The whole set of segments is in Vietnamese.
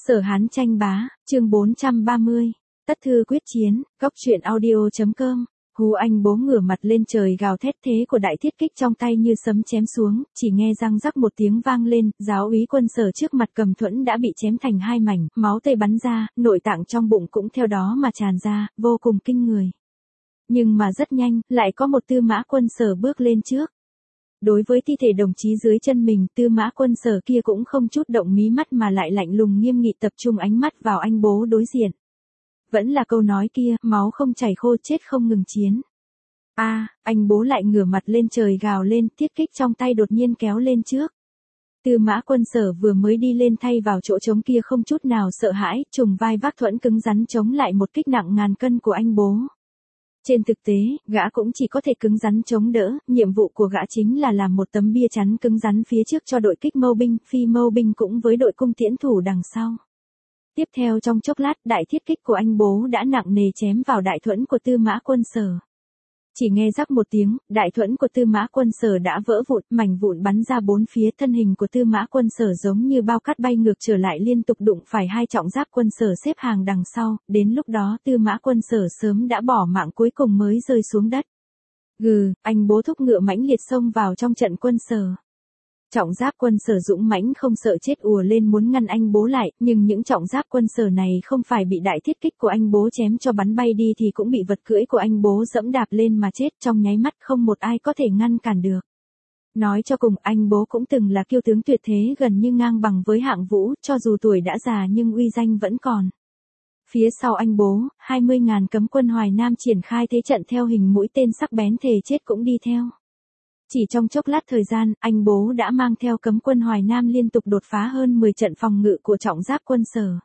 Sở Hán tranh bá, chương 430. Tất thư quyết chiến, góc truyện audio.com. Hú Anh bố ngửa mặt lên trời gào thét, thế của đại thiết kích trong tay như sấm chém xuống, chỉ nghe răng rắc một tiếng vang lên, giáo úy quân Sở trước mặt cầm thuẫn đã bị chém thành hai mảnh, máu tươi bắn ra, nội tạng trong bụng cũng theo đó mà tràn ra, vô cùng kinh người. Nhưng mà rất nhanh, lại có một Tư Mã Quân Sở bước lên trước. Đối với thi thể đồng chí dưới chân mình, Tư Mã Quân Sở kia cũng không chút động mí mắt mà lại lạnh lùng nghiêm nghị tập trung ánh mắt vào anh bố đối diện. Vẫn là câu nói kia, máu không chảy khô chết không ngừng chiến. Anh bố lại ngửa mặt lên trời gào lên, thiết kích trong tay đột nhiên kéo lên trước. Tư Mã Quân Sở vừa mới đi lên thay vào chỗ trống kia không chút nào sợ hãi, trùng vai vác thuẫn cứng rắn chống lại một kích nặng ngàn cân của anh bố. Trên thực tế, gã cũng chỉ có thể cứng rắn chống đỡ, nhiệm vụ của gã chính là làm một tấm bia chắn cứng rắn phía trước cho đội kích mâu binh, phi mâu binh cũng với đội cung tiễn thủ đằng sau. Tiếp theo trong chốc lát, đại thiết kích của anh bố đã nặng nề chém vào đại thuẫn của Tư Mã Quân Sở. Chỉ nghe rắc một tiếng, đại thuẫn của Tư Mã Quân Sở đã vỡ vụn, mảnh vụn bắn ra bốn phía, thân hình của Tư Mã Quân Sở giống như bao cát bay ngược trở lại liên tục đụng phải hai trọng giáp quân Sở xếp hàng đằng sau, đến lúc đó Tư Mã Quân Sở sớm đã bỏ mạng cuối cùng mới rơi xuống đất. Anh bố thúc ngựa mãnh liệt xông vào trong trận quân Sở. Trọng giáp quân Sở dũng mãnh không sợ chết ùa lên muốn ngăn anh bố lại, nhưng những trọng giáp quân Sở này không phải bị đại thiết kích của anh bố chém cho bắn bay đi thì cũng bị vật cưỡi của anh bố dẫm đạp lên mà chết, trong nháy mắt không một ai có thể ngăn cản được. Nói cho cùng, anh bố cũng từng là kiêu tướng tuyệt thế gần như ngang bằng với Hạng Vũ, cho dù tuổi đã già nhưng uy danh vẫn còn. Phía sau anh bố, 20.000 cấm quân Hoài Nam triển khai thế trận theo hình mũi tên sắc bén thề chết cũng đi theo. Chỉ trong chốc lát thời gian, anh bố đã mang theo cấm quân Hoài Nam liên tục đột phá hơn 10 trận phòng ngự của trọng giáp quân Sở.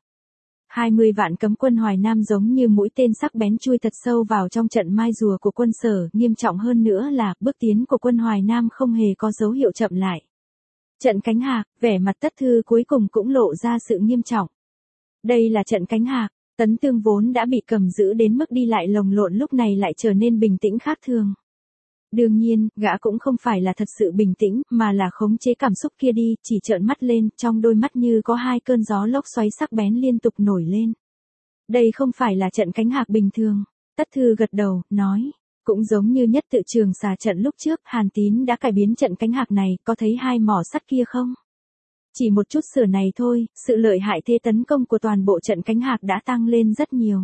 20 vạn cấm quân Hoài Nam giống như mũi tên sắc bén chui thật sâu vào trong trận mai rùa của quân Sở, nghiêm trọng hơn nữa là bước tiến của quân Hoài Nam không hề có dấu hiệu chậm lại. Trận Cánh Hạc, vẻ mặt Tất Thư cuối cùng cũng lộ ra sự nghiêm trọng. Đây là trận Cánh Hạc, Tấn Tương vốn đã bị cầm giữ đến mức đi lại lồng lộn lúc này lại trở nên bình tĩnh khác thường. Đương nhiên, gã cũng không phải là thật sự bình tĩnh, mà là khống chế cảm xúc kia đi, chỉ trợn mắt lên, trong đôi mắt như có hai cơn gió lốc xoáy sắc bén liên tục nổi lên. Đây không phải là trận Cánh Hạc bình thường. Tất Thư gật đầu, nói. Cũng giống như nhất tự trường xà trận lúc trước, Hàn Tín đã cải biến trận Cánh Hạc này, có thấy hai mỏ sắt kia không? Chỉ một chút sửa này thôi, sự lợi hại thế tấn công của toàn bộ trận Cánh Hạc đã tăng lên rất nhiều.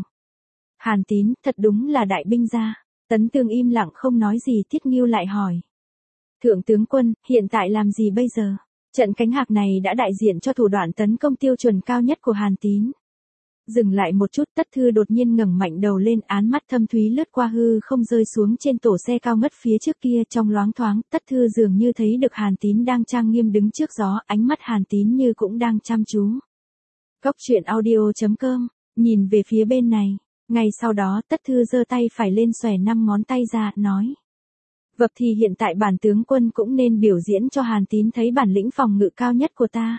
Hàn Tín, thật đúng là đại binh gia. Tấn Tương im lặng không nói gì, Thiết Ngưu lại hỏi. Thượng tướng quân, hiện tại làm gì bây giờ? Trận Cánh Hạc này đã đại diện cho thủ đoạn tấn công tiêu chuẩn cao nhất của Hàn Tín. Dừng lại một chút, Tất Thư đột nhiên ngẩng mạnh đầu lên, áng mắt thâm thúy lướt qua hư không rơi xuống trên tổ xe cao ngất phía trước kia, trong loáng thoáng, Tất Thư dường như thấy được Hàn Tín đang trang nghiêm đứng trước gió, ánh mắt Hàn Tín như cũng đang chăm chú. Góc truyện audio.com, nhìn về phía bên này. Ngay sau đó, Tất Thư giơ tay phải lên xòe 5 ngón tay ra, nói. Vậy thì hiện tại bản tướng quân cũng nên biểu diễn cho Hàn Tín thấy bản lĩnh phòng ngự cao nhất của ta.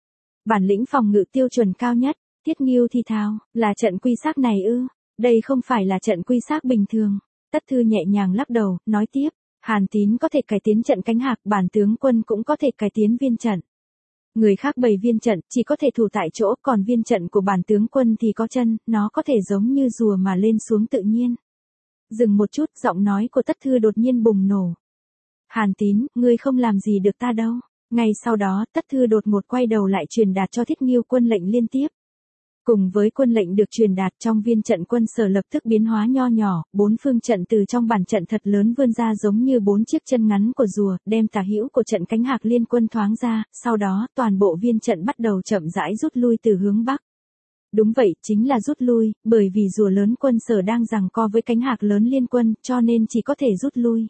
Bản lĩnh phòng ngự tiêu chuẩn cao nhất, Thiết Ngưu thì thào, là trận quy xác này ư? Đây không phải là trận quy xác bình thường. Tất Thư nhẹ nhàng lắc đầu, nói tiếp, Hàn Tín có thể cải tiến trận Cánh Hạc, bản tướng quân cũng có thể cải tiến viên trận. Người khác bày viên trận, chỉ có thể thủ tại chỗ, còn viên trận của bản tướng quân thì có chân, nó có thể giống như rùa mà lên xuống tự nhiên. Dừng một chút, giọng nói của Tất Thư đột nhiên bùng nổ. Hàn Tín, ngươi không làm gì được ta đâu. Ngay sau đó, Tất Thư đột ngột quay đầu lại truyền đạt cho Thiết Ngưu quân lệnh liên tiếp. Cùng với quân lệnh được truyền đạt trong viên trận quân Sở lập tức biến hóa nho nhỏ, 4 phương trận từ trong bản trận thật lớn vươn ra giống như 4 chiếc chân ngắn của rùa, đem tả hữu của trận Cánh Hạc liên quân thoáng ra, sau đó toàn bộ viên trận bắt đầu chậm rãi rút lui từ hướng Bắc. Đúng vậy, chính là rút lui, bởi vì rùa lớn quân Sở đang giằng co với Cánh Hạc lớn liên quân, cho nên chỉ có thể rút lui.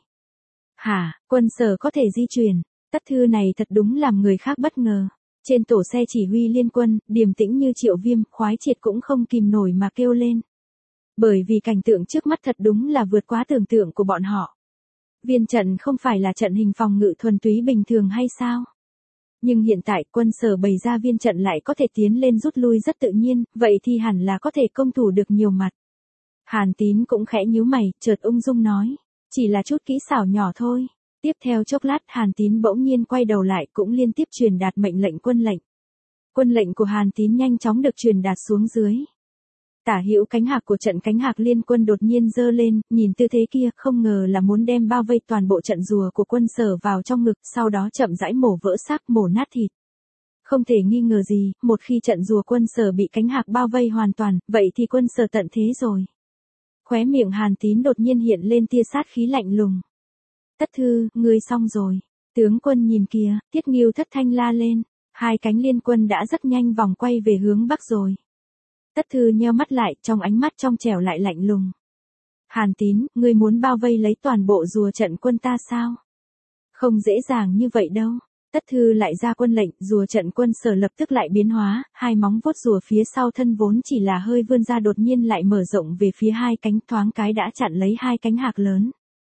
Hả, quân Sở có thể di chuyển? Tất Thư này thật đúng làm người khác bất ngờ. Trên tổ xe chỉ huy liên quân, điềm tĩnh như Triệu Viêm, Khoái Triệt cũng không kìm nổi mà kêu lên. Bởi vì cảnh tượng trước mắt thật đúng là vượt quá tưởng tượng của bọn họ. Viên trận không phải là trận hình phòng ngự thuần túy bình thường hay sao? Nhưng hiện tại quân Sở bày ra viên trận lại có thể tiến lên rút lui rất tự nhiên, vậy thì hẳn là có thể công thủ được nhiều mặt. Hàn Tín cũng khẽ nhíu mày, chợt ung dung nói, chỉ là chút kỹ xảo nhỏ thôi. Tiếp theo chốc lát Hàn Tín bỗng nhiên quay đầu lại cũng liên tiếp truyền đạt mệnh lệnh quân lệnh. Quân lệnh của Hàn Tín nhanh chóng được truyền đạt xuống dưới. Tả hữu cánh hạc của trận cánh hạc liên quân đột nhiên giơ lên, nhìn tư thế kia, không ngờ là muốn đem bao vây toàn bộ trận rùa của quân Sở vào trong ngực, sau đó chậm rãi mổ vỡ xác, mổ nát thịt. Không thể nghi ngờ gì, một khi trận rùa quân Sở bị cánh hạc bao vây hoàn toàn, vậy thì quân Sở tận thế rồi. Khóe miệng Hàn Tín đột nhiên hiện lên tia sát khí lạnh lùng. Tất thư, ngươi xong rồi. Tướng quân nhìn kìa, Tiết Ngưu thất thanh la lên. Hai cánh liên quân đã rất nhanh vòng quay về hướng bắc rồi. Tất thư nheo mắt lại, trong ánh mắt trong trẻo lại lạnh lùng. Hàn Tín, ngươi muốn bao vây lấy toàn bộ rùa trận quân ta sao? Không dễ dàng như vậy đâu. Tất thư lại ra quân lệnh, rùa trận quân Sở lập tức lại biến hóa, hai móng vuốt rùa phía sau thân vốn chỉ là hơi vươn ra đột nhiên lại mở rộng về phía hai cánh, thoáng cái đã chặn lấy hai cánh hạc lớn.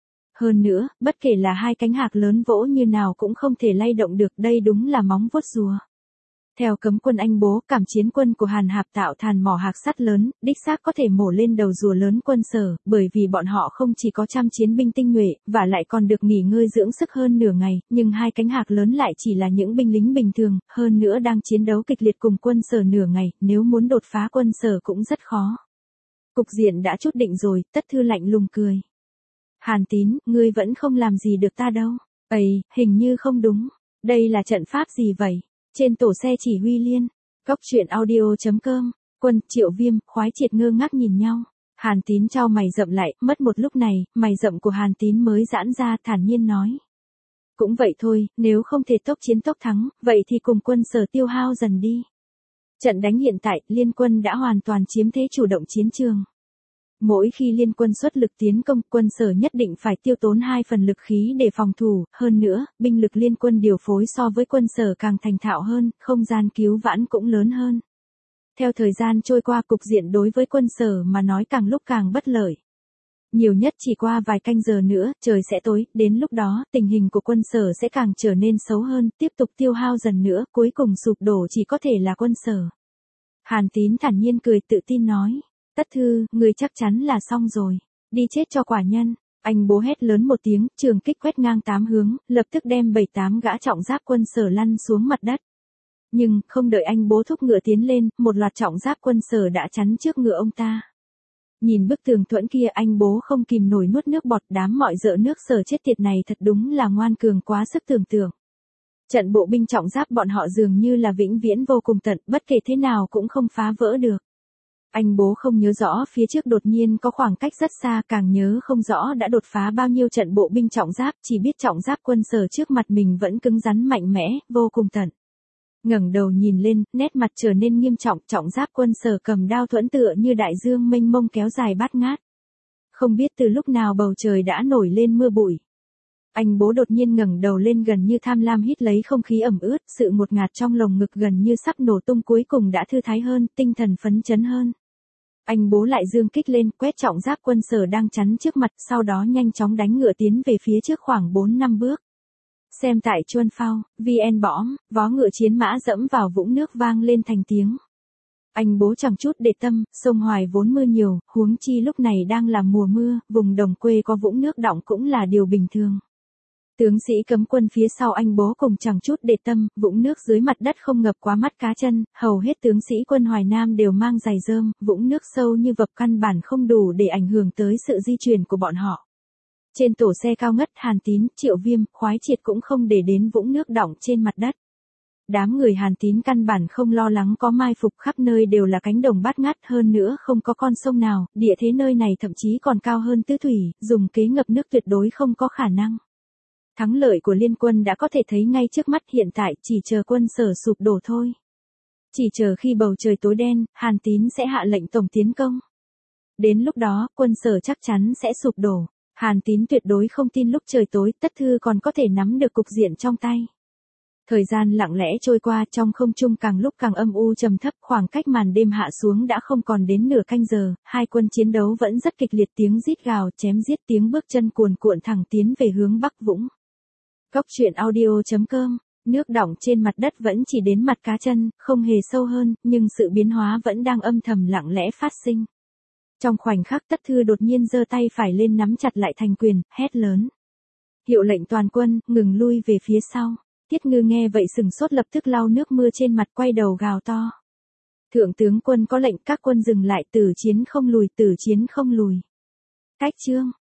Hơn nữa, bất kể là hai cánh hạc lớn vỗ như nào cũng không thể lay động được, đây đúng là móng vuốt rùa. Theo cấm quân Anh Bố, cảm chiến quân của Hàn Hạp tạo thàn mỏ hạc sắt lớn, đích xác có thể mổ lên đầu rùa lớn quân Sở, bởi vì bọn họ không chỉ có trăm chiến binh tinh nhuệ, và lại còn được nghỉ ngơi dưỡng sức hơn nửa ngày, nhưng hai cánh hạc lớn lại chỉ là những binh lính bình thường, hơn nữa đang chiến đấu kịch liệt cùng quân Sở nửa ngày, nếu muốn đột phá quân Sở cũng rất khó. Cục diện đã chút định rồi, Tất thư lạnh lùng cười. Hàn Tín, ngươi vẫn không làm gì được ta đâu. Ây, hình như không đúng. Đây là trận pháp gì vậy? Trên tổ xe chỉ huy liên. Góc truyện audio.com. Quân, Triệu Viêm, Khoái Triệt ngơ ngác nhìn nhau. Hàn Tín chau mày rậm lại, mất một lúc này, mày rậm của Hàn Tín mới giãn ra, thản nhiên nói. Cũng vậy thôi, nếu không thể tốc chiến tốc thắng, vậy thì cùng quân Sở tiêu hao dần đi. Trận đánh hiện tại, liên quân đã hoàn toàn chiếm thế chủ động chiến trường. Mỗi khi liên quân xuất lực tiến công, quân Sở nhất định phải tiêu tốn 2 phần lực khí để phòng thủ, hơn nữa, binh lực liên quân điều phối so với quân Sở càng thành thạo hơn, không gian cứu vãn cũng lớn hơn. Theo thời gian trôi qua, cục diện đối với quân Sở mà nói càng lúc càng bất lợi. Nhiều nhất chỉ qua vài canh giờ nữa, trời sẽ tối, đến lúc đó, tình hình của quân Sở sẽ càng trở nên xấu hơn, tiếp tục tiêu hao dần nữa, cuối cùng sụp đổ chỉ có thể là quân Sở. Hàn Tín thản nhiên cười tự tin nói. Tất thư, người chắc chắn là xong rồi. Đi chết cho quả nhân. Anh Bố hét lớn một tiếng, trường kích quét ngang 8 hướng, lập tức đem 7-8 gã trọng giáp quân Sở lăn xuống mặt đất. Nhưng, không đợi anh Bố thúc ngựa tiến lên, một loạt trọng giáp quân Sở đã chắn trước ngựa ông ta. Nhìn bức tường thuẫn kia, anh Bố không kìm nổi nuốt nước bọt, đám mọi dợ nước Sở chết tiệt này thật đúng là ngoan cường quá sức tưởng tượng. Trận bộ binh trọng giáp bọn họ dường như là vĩnh viễn vô cùng tận, bất kể thế nào cũng không phá vỡ được. Anh Bố không nhớ rõ phía trước đột nhiên có khoảng cách rất xa, càng nhớ không rõ đã đột phá bao nhiêu trận bộ binh trọng giáp, chỉ biết trọng giáp quân Sở trước mặt mình vẫn cứng rắn mạnh mẽ, vô cùng tận. Ngẩng đầu nhìn lên, nét mặt trở nên nghiêm trọng, trọng giáp quân Sở cầm đao thuẫn tựa như đại dương mênh mông kéo dài bát ngát. Không biết từ lúc nào bầu trời đã nổi lên mưa bụi. Anh Bố đột nhiên ngẩng đầu lên gần như tham lam hít lấy không khí ẩm ướt, sự ngột ngạt trong lồng ngực gần như sắp nổ tung cuối cùng đã thư thái hơn, tinh thần phấn chấn hơn. Anh Bố lại dương kích lên, quét trọng giáp quân Sở đang chắn trước mặt, sau đó nhanh chóng đánh ngựa tiến về phía trước khoảng 4-5 bước. Xem tại Chuân Phao, VN bõm, vó ngựa chiến mã dẫm vào vũng nước vang lên thành tiếng. Anh Bố chẳng chút để tâm, sông Hoài vốn mưa nhiều, huống chi lúc này đang là mùa mưa, vùng đồng quê có vũng nước đọng cũng là điều bình thường. Tướng sĩ cấm quân phía sau anh Bố cùng chẳng chút để tâm, vũng nước dưới mặt đất không ngập quá mắt cá chân, hầu hết tướng sĩ quân Hoài Nam đều mang giày rơm, vũng nước sâu như vập căn bản không đủ để ảnh hưởng tới sự di chuyển của bọn họ. Trên tổ xe cao ngất, Hàn Tín, Triệu Viêm, Khoái Triệt cũng không để đến vũng nước đọng trên mặt đất. Đám người Hàn Tín căn bản không lo lắng có mai phục, khắp nơi đều là cánh đồng bát ngát, hơn nữa không có con sông nào, địa thế nơi này thậm chí còn cao hơn Tứ Thủy, dùng kế ngập nước tuyệt đối không có khả năng. Thắng lợi của liên quân đã có thể thấy ngay trước mắt, hiện tại chỉ chờ quân Sở sụp đổ thôi. Chỉ chờ khi bầu trời tối đen, Hàn Tín sẽ hạ lệnh tổng tiến công. Đến lúc đó, quân Sở chắc chắn sẽ sụp đổ. Hàn Tín tuyệt đối không tin lúc trời tối, Tất thư còn có thể nắm được cục diện trong tay. Thời gian lặng lẽ trôi qua, trong không trung càng lúc càng âm u trầm thấp, khoảng cách màn đêm hạ xuống đã không còn đến nửa canh giờ, hai quân chiến đấu vẫn rất kịch liệt, tiếng rít gào, chém giết, tiếng bước chân cuồn cuộn thẳng tiến về hướng Bắc Vũng. Góc truyện audio.com. Nước đọng trên mặt đất vẫn chỉ đến mặt cá chân, không hề sâu hơn, nhưng sự biến hóa vẫn đang âm thầm lặng lẽ phát sinh. Trong khoảnh khắc, Tất thư đột nhiên giơ tay phải lên nắm chặt lại thành quyền, hét lớn. Hiệu lệnh toàn quân, ngừng lui về phía sau. Tiết Ngư nghe vậy sừng sốt, lập tức lau nước mưa trên mặt, quay đầu gào to. Thượng tướng quân có lệnh các quân dừng lại, tử chiến không lùi, tử chiến không lùi. Cách chương.